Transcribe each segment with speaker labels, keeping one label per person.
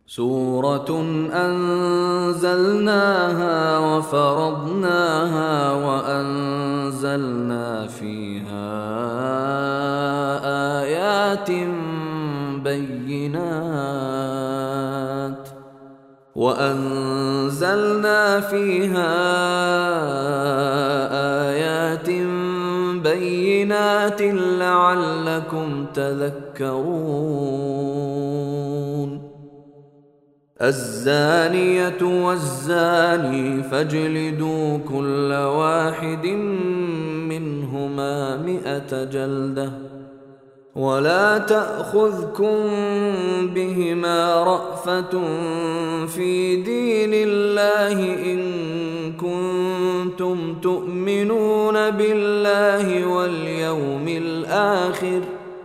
Speaker 1: سورة أنزلناها وفرضناها وأنزلنا فيها آيات بينات لعلكم تذكرون. الزانية والزاني فاجلدوا كل واحد منهما 100 جلدة، ولا تأخذكم بهما رأفة في دين الله إن كنتم تؤمنون بالله واليوم الآخر،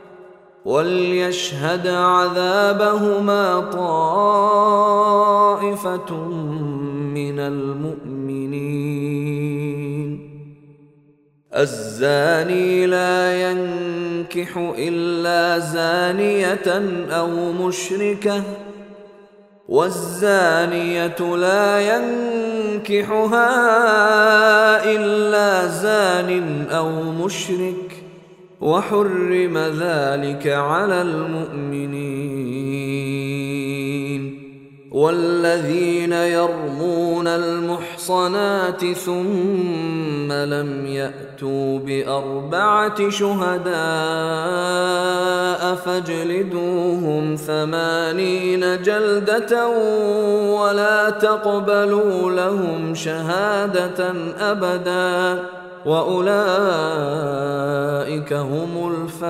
Speaker 1: وليشهد عذابهما طائفة من المؤمنين. الزاني لا ينكح إلا زانية أو مشركة، والزانية لا ينكحها إلا زان أو مشرك، وحرم ذلك على المؤمنين. والذين يرمون المحصنات ثم لم يأتوا ب4 شهداء فاجلدوهم 80 جلدة ولا تقبلوا لهم شهادة أبدا، وأولئك هم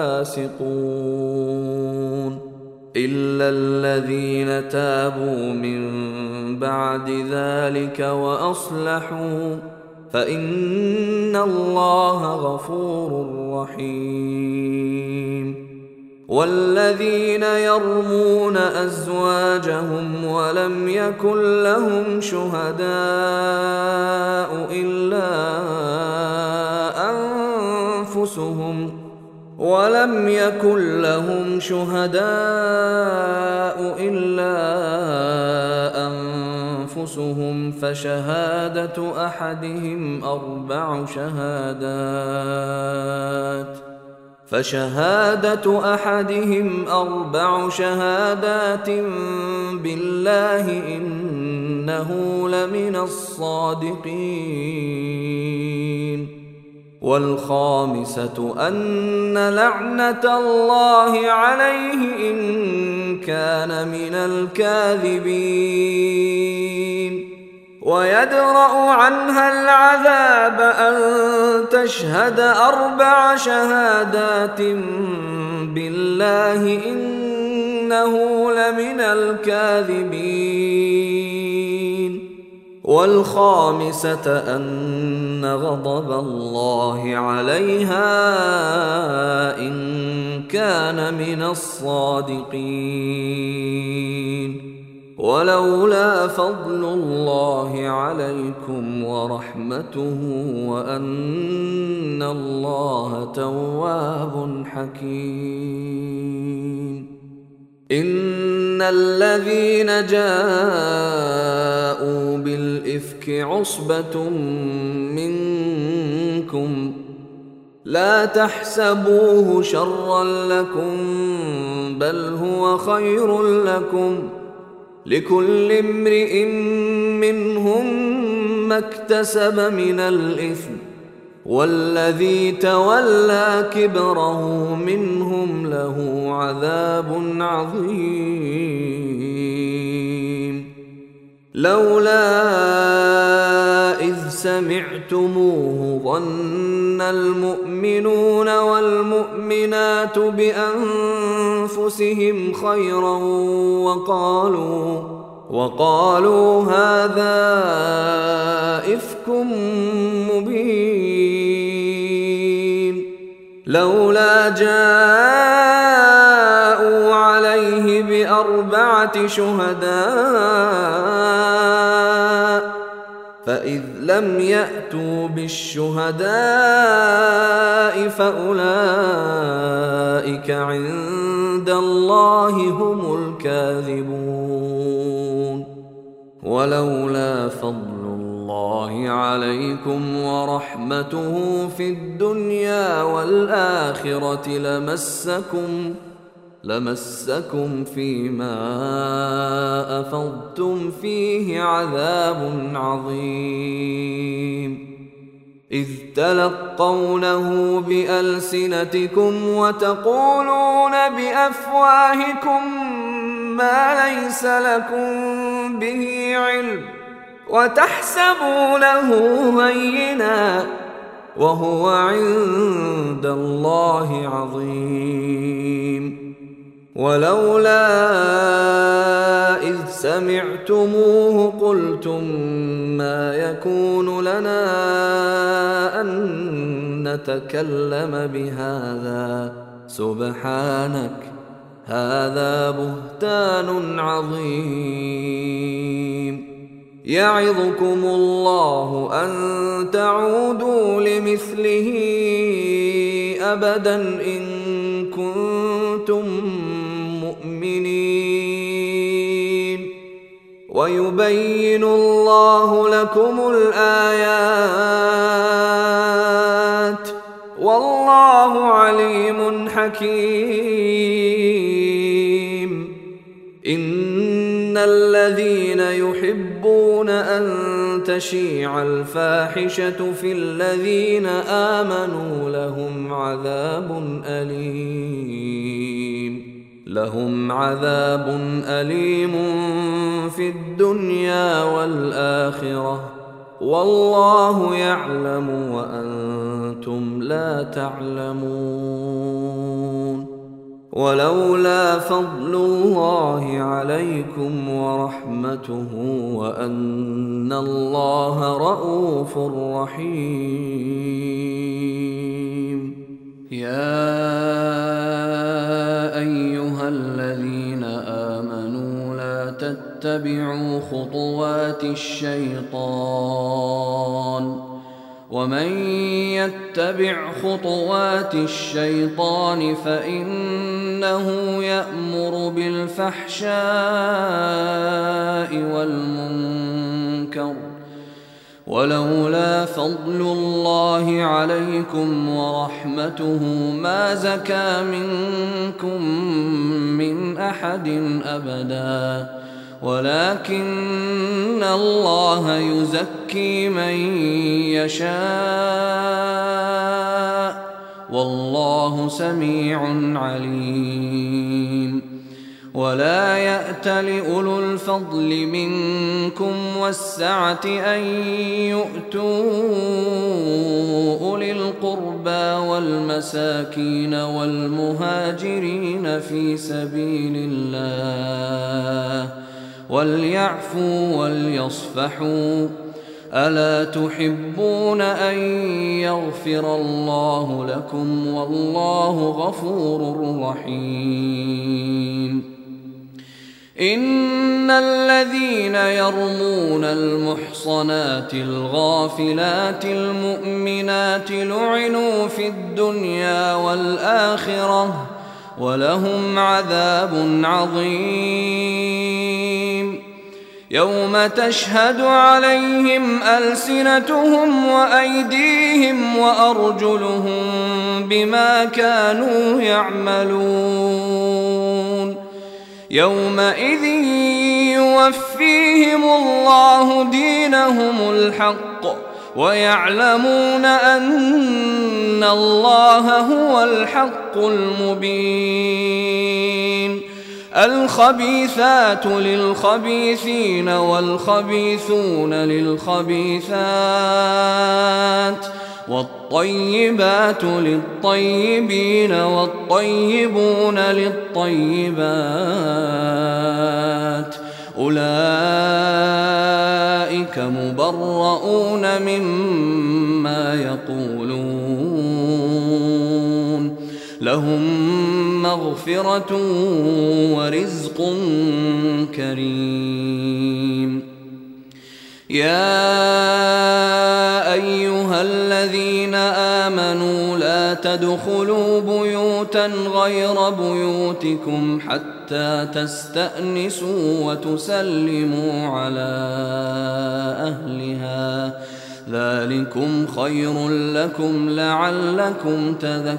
Speaker 1: الفاسقون. إلا الذين تابوا من بعد ذلك وأصلحوا فإن الله غفور رحيم. والذين يرمون أزواجهم ولم يكن لهم شهداء إلا أنفسهم فشهادة أحدهم 4 شهادات بالله إنه لمن الصادقين. والخامسة أن لعنة الله عليه إن كان من الكاذبين. ويدرأ عنها العذاب أن تشهد 4 شهادات بالله إنه لمن الكاذبين. والخامسة أن غضب الله عليها إن كان من الصادقين. ولولا فضل الله عليكم ورحمته وأن الله تواب حكيم. إن الذين جاءوا بالإفك عصبة منكم لا تحسبوه شرا لكم بل هو خير لكم، لكل امرئ منهم ما اكتسب من الإثم، والذي تولى كبره منهم له عذاب عظيم. لولا إذ سمعتموه ظن المؤمنون والمؤمنات بأنفسهم خيرا وقالوا هذا إفك مبين. لولا جاءوا عليه ب4 شهداء فإذ لم يأتوا بالشهداء فأولئك عند الله هم الكاذبون. ولولا فضل الله عليكم ورحمته في الدنيا والآخرة لمسكم فيما أفضتم فيه عذاب عظيم. إذ تلقونه بألسنتكم وتقولون بأفواهكم ما ليس لكم به علم وتحسبونه هينا وهو عند الله عظيم. ولولا إذ سمعتموه قلتم ما يكون لنا أن نتكلم بهذا سبحانك هذا بهتان عظيم. يعظكم الله أن تعودوا لمثله أبدا إن كنتم مؤمنين. ويبين الله لكم الآيات والله عليم حكيم. إن الذين يحبون أن تشيع الفاحشة في الذين آمنوا لهم عذاب أليم في الدنيا والآخرة والله يعلم وأنتم لا تعلمون. ولولا فضل الله عليكم ورحمته وأن الله رءوف رحيم. يا أيها الذين آمنوا لا تتبعوا خطوات الشيطان ومن يتبع خطوات الشيطان فإنه يأمر بالفحشاء والمنكر. ولولا فضل الله عليكم ورحمته ما زكى منكم من أحد أبدا ولكن الله يزكي من يشاء والله سميع عليم. ولا يأت لأولو الفضل منكم والسعة أن يؤتوا أولي القربى والمساكين والمهاجرين في سبيل الله وليعفوا وليصفحوا ألا تحبون أن يغفر الله لكم والله غفور رحيم. إن الذين يرمون المحصنات الغافلات المؤمنات لعنوا في الدنيا والآخرة ولهم عذاب عظيم. يوم تشهد عليهم ألسنتهم وأيديهم وأرجلهم بما كانوا يعملون. يومئذ يوفيهم الله دينهم الحق ويعلمون أن الله هو الحق المبين. الخبيثات للخبيثين والخبيثون للخبيثات والطيبات للطيبين والطيبون للطيبات أولئك مبرؤون مما يقولون لهم مغفرة ورزق كريم. يا أيها الذين آمنوا لا تدخلوا بيوتا غير بيوتكم حتى حتى تستأنسوا وتسلموا على أهلها، ذلكم خير لكم لعلكم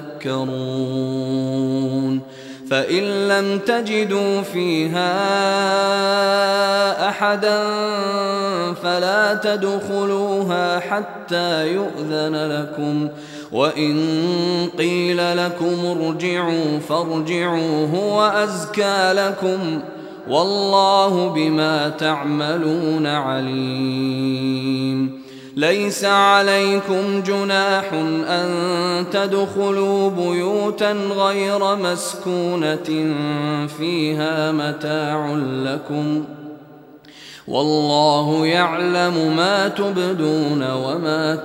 Speaker 1: تذكرون. فإن لم تجدوا فيها أحدا فلا تدخلوها حتى يؤذن لكم، وإن قيل لكم ارجعوا فارجعوا هو أزكى لكم، والله بما تعملون عليم. ليس عليكم جناح أن تدخلوا بيوتا غير مسكونة فيها متاع لكم، والله يعلم ما تبدون وما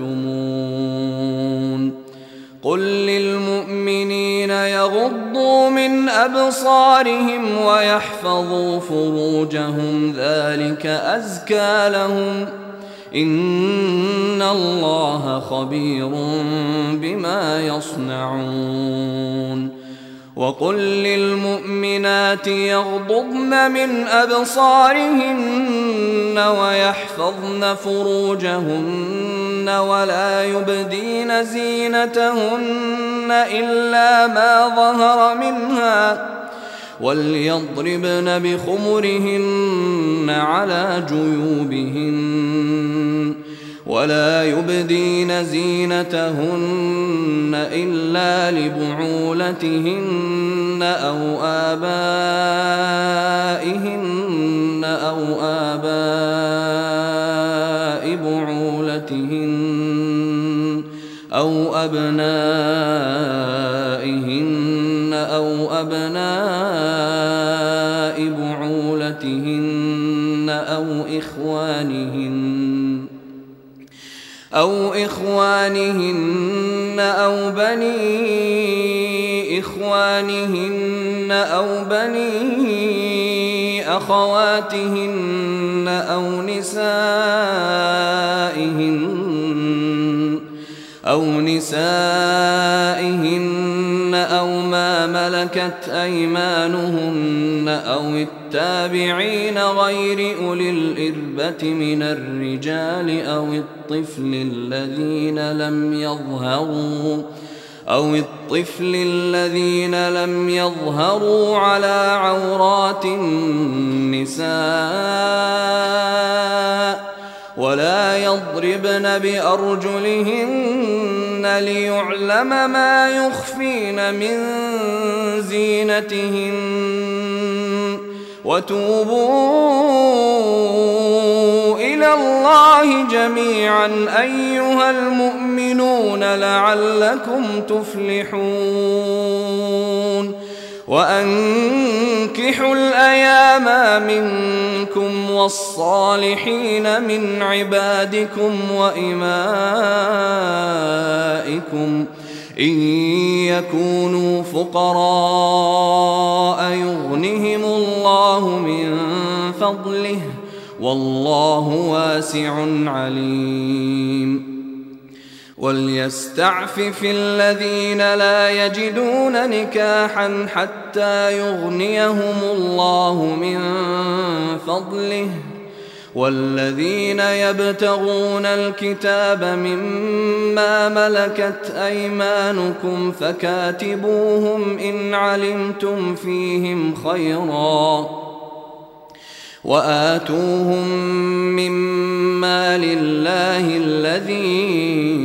Speaker 1: تكتمون. قل للمؤمنين يغضوا من أبصارهم ويحفظوا فروجهم ذلك أزكى لهم، إن الله خبير بما يصنعون. وقل للمؤمنات يغضضن من أبصارهن ويحفظن فروجهن ولا يبدين زينتهن إلا ما ظهر منها، وليضربن بخمرهن على جيوبهن، ولا يبدين زينتهن إلا لبعولتهن أو آبائهن أو آباء بعولتهن أو أبنائهن أو أبناء بعولتهن أو إخوانهن أو بني إخوانهن أو بني أخواتهن أو نسائهن أو ما ملكت أيمانهن أو التابعين غير أولي الإربة من الرجال أو الطفل الذين لم يظهروا على عورات النساء، ولا يضربن بأرجلهن ليعلم ما يخفين من زينتهن، وتوبوا إلى الله جميعا أيها المؤمنون لعلكم تفلحون. وأنكحوا الأيام منكم والصالحين من عبادكم وإمائكم إن يكونوا فقراء يغنهم الله من فضله، والله واسع عليم. وليستعفف الذين لا يجدون نكاحا حتى يغنيهم الله من فضله، والذين يبتغون الكتاب مما ملكت أيمانكم فكاتبوهم إن علمتم فيهم خيرا، وآتوهم مما لله الذي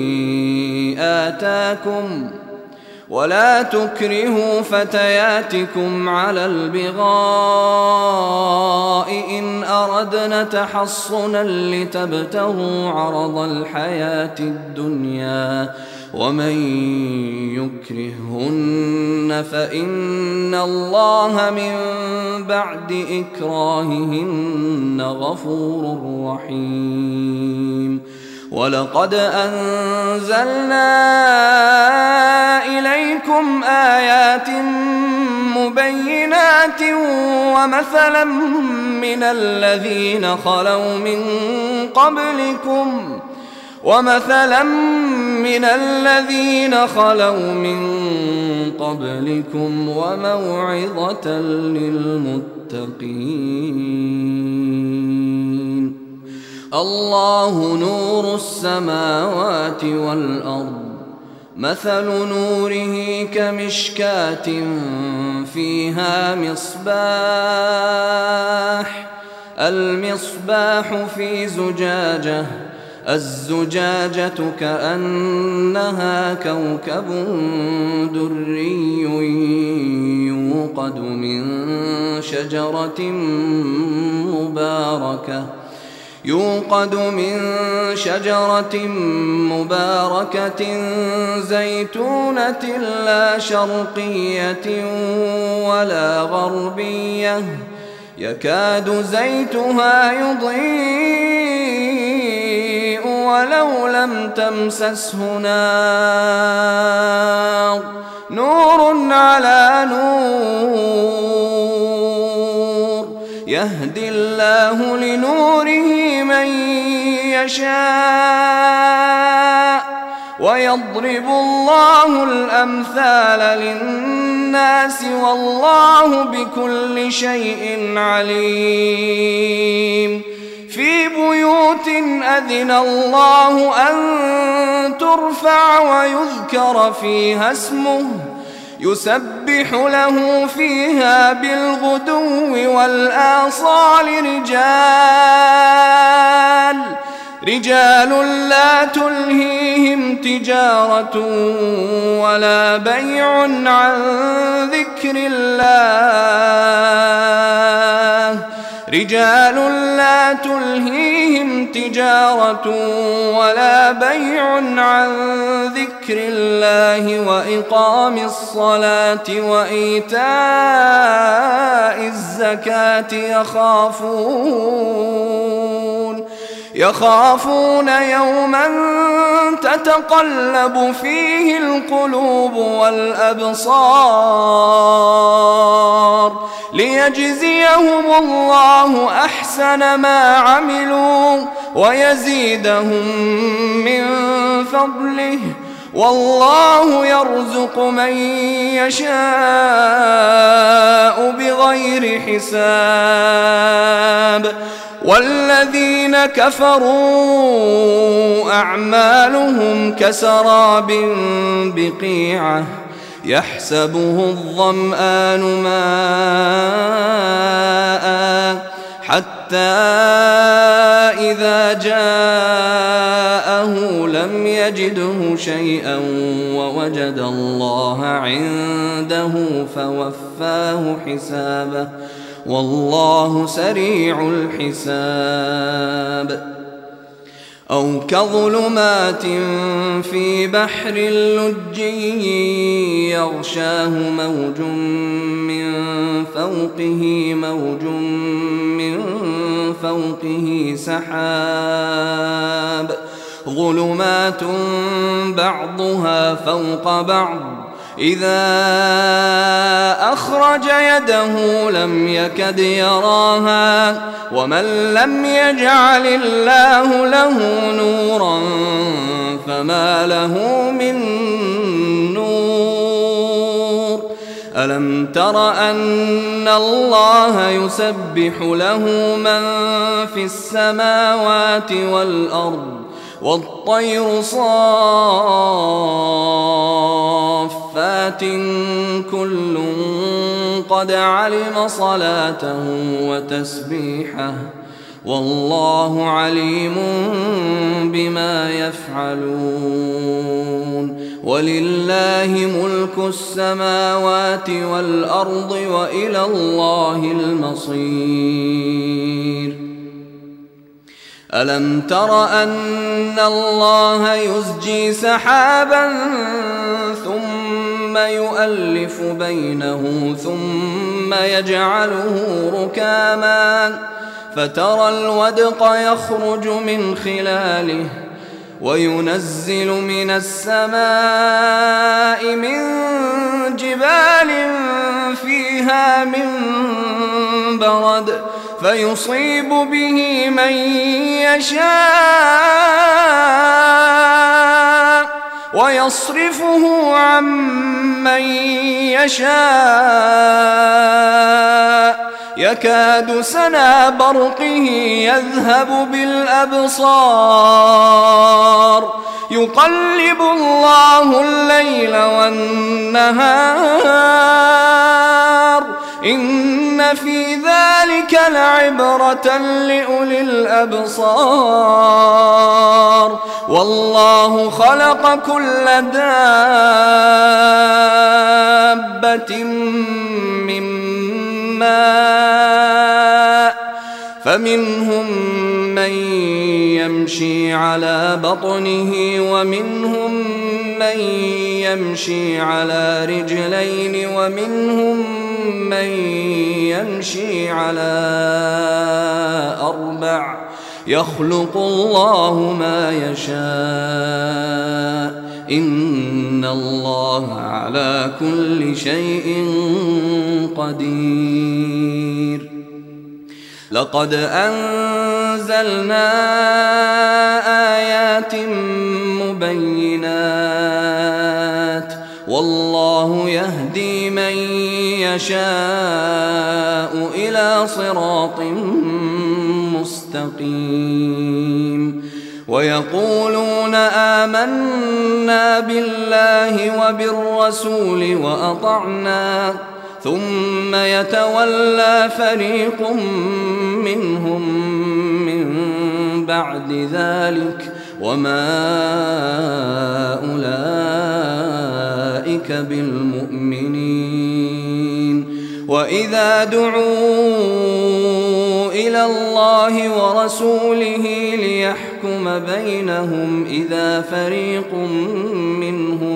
Speaker 1: آتاكم، ولا تكرهوا فتياتكم على البغاء إن أردنا تحصنا لتبتغوا عرض الحياة الدنيا، ومن يكرههن فإن الله من بعد إكراههن غفور رحيم. ولقد أنزلنا إليكم آيات مبينات ومثلا من الذين خلوا من قبلكم وموعظة للمتقين. الله نور السماوات والأرض، مثل نوره كمشكاة فيها مصباح، المصباح في زجاجة، الزجاجة كأنها كوكب دري يوقد من شجرة مباركة زيتونة لا شرقية ولا غربية، يكاد زيتها يضيء ولو لم تمسسه نار، نور على نور، يهدي الله لنوره من يشاء، ويضرب الله الأمثال للناس والله بكل شيء عليم. في بيوت أذن الله أن ترفع ويذكر فيها اسمه يسبح له فيها بالغدو والآصال رجال لا تلهيهم تجارة ولا بيع عن ذكر الله، رجال لا تلهيهم تجارة ولا بيع عن ذكر الله وإقام الصلاة وإيتاء الزكاة يخافون يوما تتقلب فيه القلوب والأبصار، ليجزيهم الله أحسن ما عملوا ويزيدهم من فضله، والله يرزق من يشاء بغير حساب. والذين كفروا أعمالهم كسراب بقيعة يحسبه الظمآن ماء حتى إذا جاءه لم يجده شيئا ووجد الله عنده فوفاه حسابه، والله سريع الحساب. أو كظلمات في بحر لجي يغشاه موج من فوقه سحاب، ظلمات بعضها فوق بعض، إذا أخرج يده لم يكد يراها، ومن لم يجعل الله له نورا فما له من نور. ألم تر أن الله يسبح له من في السماوات والأرض والطير صافات كل قد علم صلاته وتسبيحه، والله عليم بما يفعلون. ولله ملك السماوات والأرض وإلى الله المصير. ألم تر أن الله يزجي سحابا ثم يؤلف بينه ثم يجعله ركاما فترى الودق يخرج من خلاله وينزل من السماء من جبال فيها من برد فيصيب به من يشاء ويصرفه عن من يشاء يكاد سنا برقه يذهب بالأبصار يقلب الله الليل والنهار إن في ذلك لعبرة لأولي الأبصار والله خلق كل دابة من ماء فمنهم من يمشي على بطنه ومنهم من يمشي على رجلين ومنهم من يمشي على أربع يخلق الله ما يشاء إن الله على كل شيء قدير لقد أنزلنا آيات مبينات والله يهدي من يشاء إلى صراط مستقيم ويقولون آمنا بالله وبالرسول وأطعنا ثم يتولى فريق منهم من بعد ذلك وما أولئك بالمؤمنين وإذا دعوا إلى الله ورسوله ليحكم بينهم إذا فريق منهم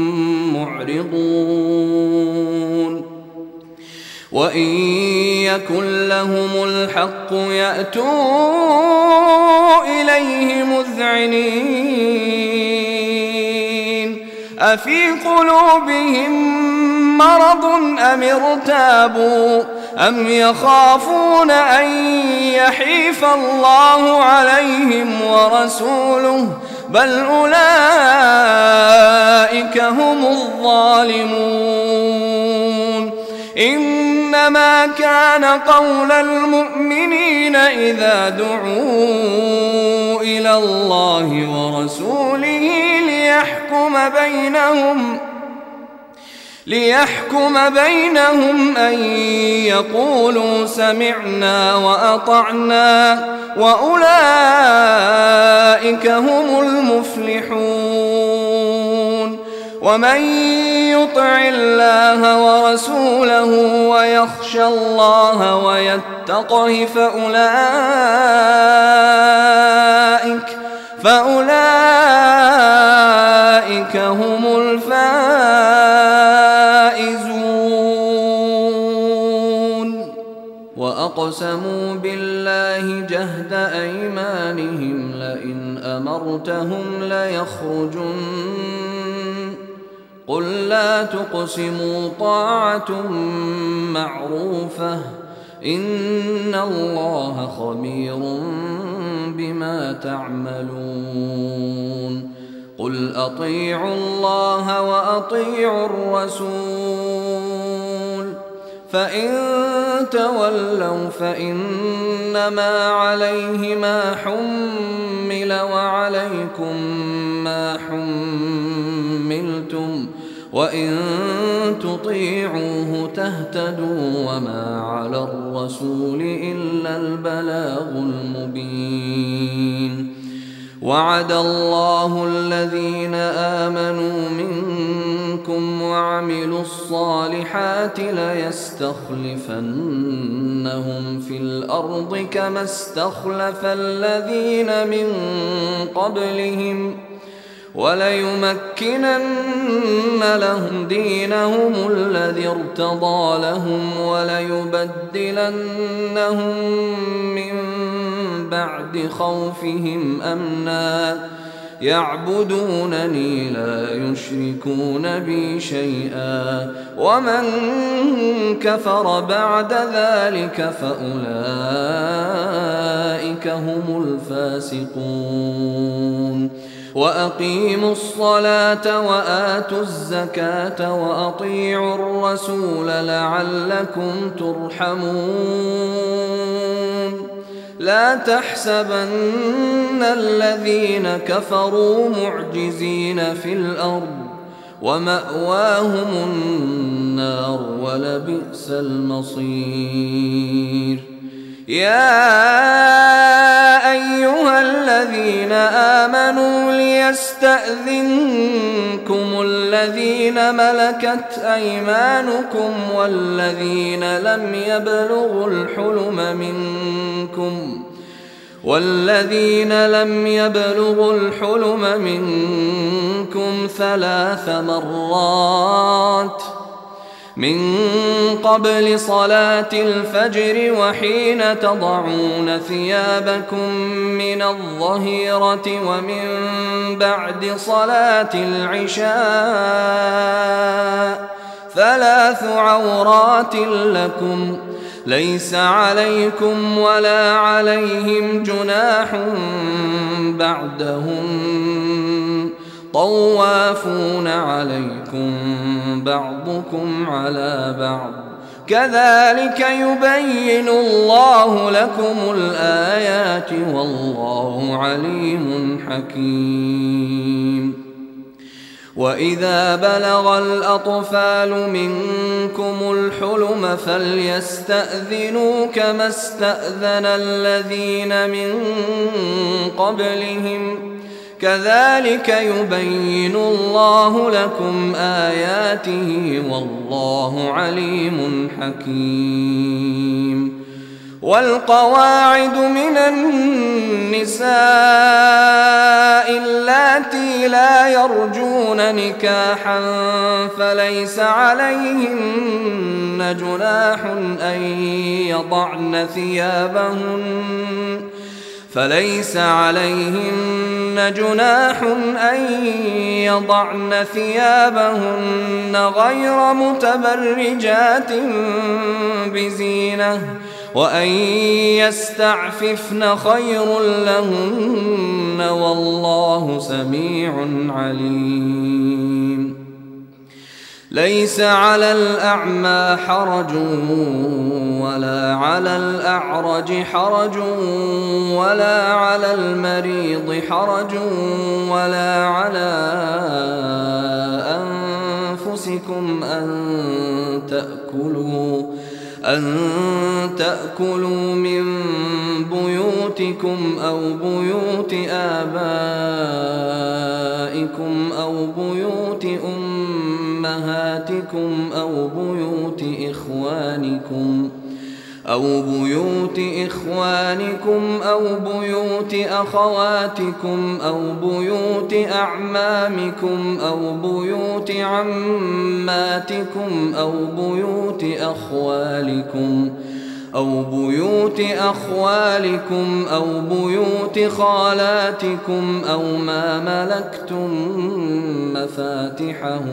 Speaker 1: معرضون وإن يكن لهم الحق يأتوا إليه مذعنين أفي قلوبهم مرض أم ارتابوا أم يخافون أن يحيف الله عليهم ورسوله بل أولئك هم الظالمون إنما كان قول المؤمنين إذا دعوا إلى الله ورسوله ليحكم بينهم أن يقولوا سمعنا وأطعنا وأولئك هم المفلحون ومن يطع الله ورسوله ويخشى الله ويتقه فأولئك هم الفائزون وأقسموا بالله جهد أيمانهم لئن أمرتهم ليخرجن قل لا تقسموا طاعة معروفة إن الله خبير بما تعملون قل أطيعوا الله وأطيعوا الرسول فإن تولوا فإنما عليه ما حمل وعليكم ما حملتم وإن تطيعوه تهتدوا وما على الرسول إلا البلاغ المبين وعد الله الذين آمنوا منكم وعملوا الصالحات ليستخلفنهم في الأرض كما استخلف الذين من قبلهم وليمكنن لهم دينهم الذي ارتضى لهم وليبدلنهم من بعد خوفهم أمنا يعبدونني لا يشركون بي شيئا ومن كفر بعد ذلك فأولئك هم الفاسقون وأقيموا الصلاة وآتوا الزكاة وأطيعوا الرسول لعلكم ترحمون لا تحسبن الذين كفروا معجزين في الأرض ومأواهم النار ولبئس المصير يا أيها الذين آمنوا ليستأذنكم الذين ملكت أيمانكم والذين لم يبلغوا الحلم منكم 3 مرات من قبل صلاة الفجر وحين تضعون ثيابكم من الظهيرة ومن بعد صلاة العشاء 3 عورات لكم ليس عليكم ولا عليهم جناح بعدهم طوافون عليكم بعضكم على بعض كذلك يبين الله لكم الآيات والله عليم حكيم وإذا بلغ الأطفال منكم الحلم فليستأذنوا كما استأذن الذين من قبلهم كذلك يبين الله لكم آياته والله عليم حكيم والقواعد من النساء اللاتي لا يرجون نكاحا فليس عليهن جناح أن يضعن ثيابهن غير متبرجات بزينة وأن يستعففن خير لهن والله سميع عليم ليس على الأعمى حرج ولا على الأعرج حرج ولا على المريض حرج ولا على أنفسكم أن تأكلوا من بيوتكم أو بيوت آبائكم أو بيوت أمهاتكم أو بيوت إخوانكم أو بيوت أخواتكم أو بيوت أعمامكم أو بيوت عماتكم أو بيوت أخوالكم أو بيوت خالاتكم أو ما ملكتم مفاتحه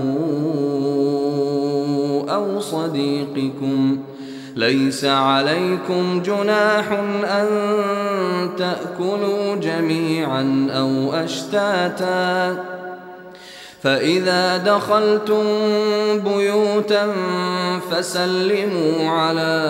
Speaker 1: أو صديقكم ليس عليكم جناح أن تأكلوا جميعا أو أشتاتا فإذا دخلتم بيوتا فسلموا على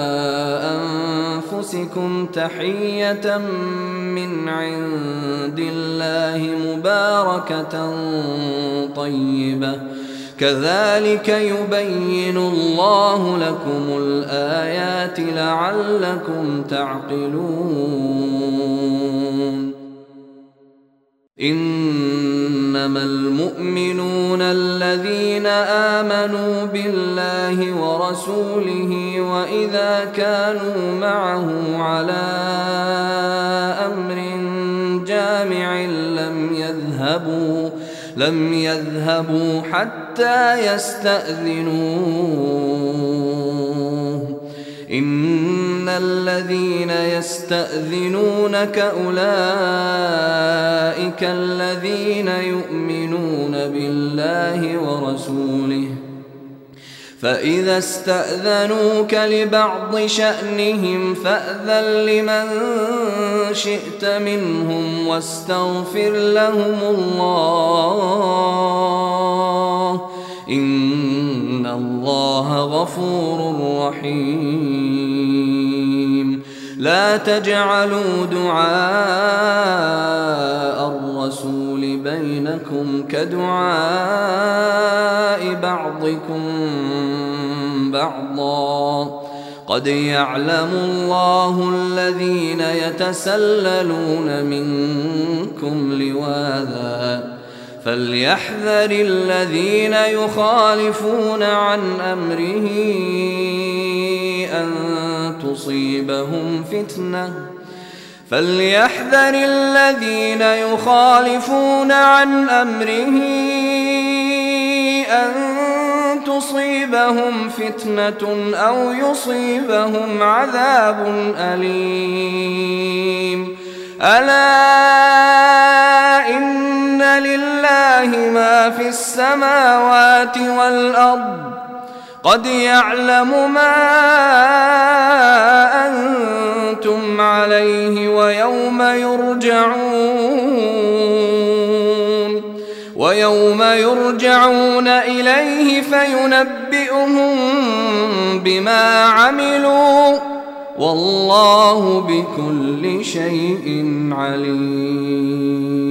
Speaker 1: أنفسكم تحية من عند الله مباركة طيبة كذلك يبين الله لكم الآيات لعلكم تعقلون إنما المؤمنون الذين آمنوا بالله ورسوله وإذا كانوا معه على أمر جامع لم يذهبوا حتى يستأذنوه إن الذين يستأذنونك أولئك الذين يؤمنون بالله ورسوله فإذا استأذنوك لبعض شأنهم فأذن لمن شئت منهم واستغفر لهم الله إن الله غفور رحيم. لا تجعلوا دعاء الرسول بينكم كدعاء بعضكم بعضا قد يعلم الله الذين يتسللون منكم لواذا فليحذر الذين يخالفون عن أمره أن تصيبهم فتنة أو يصيبهم عذاب أليم. ألا إن لله ما في السماوات والأرض قد يعلم ما أنتم عليه ويوم يرجعون إليه فينبئهم بما عملوا والله بكل شيء عليم.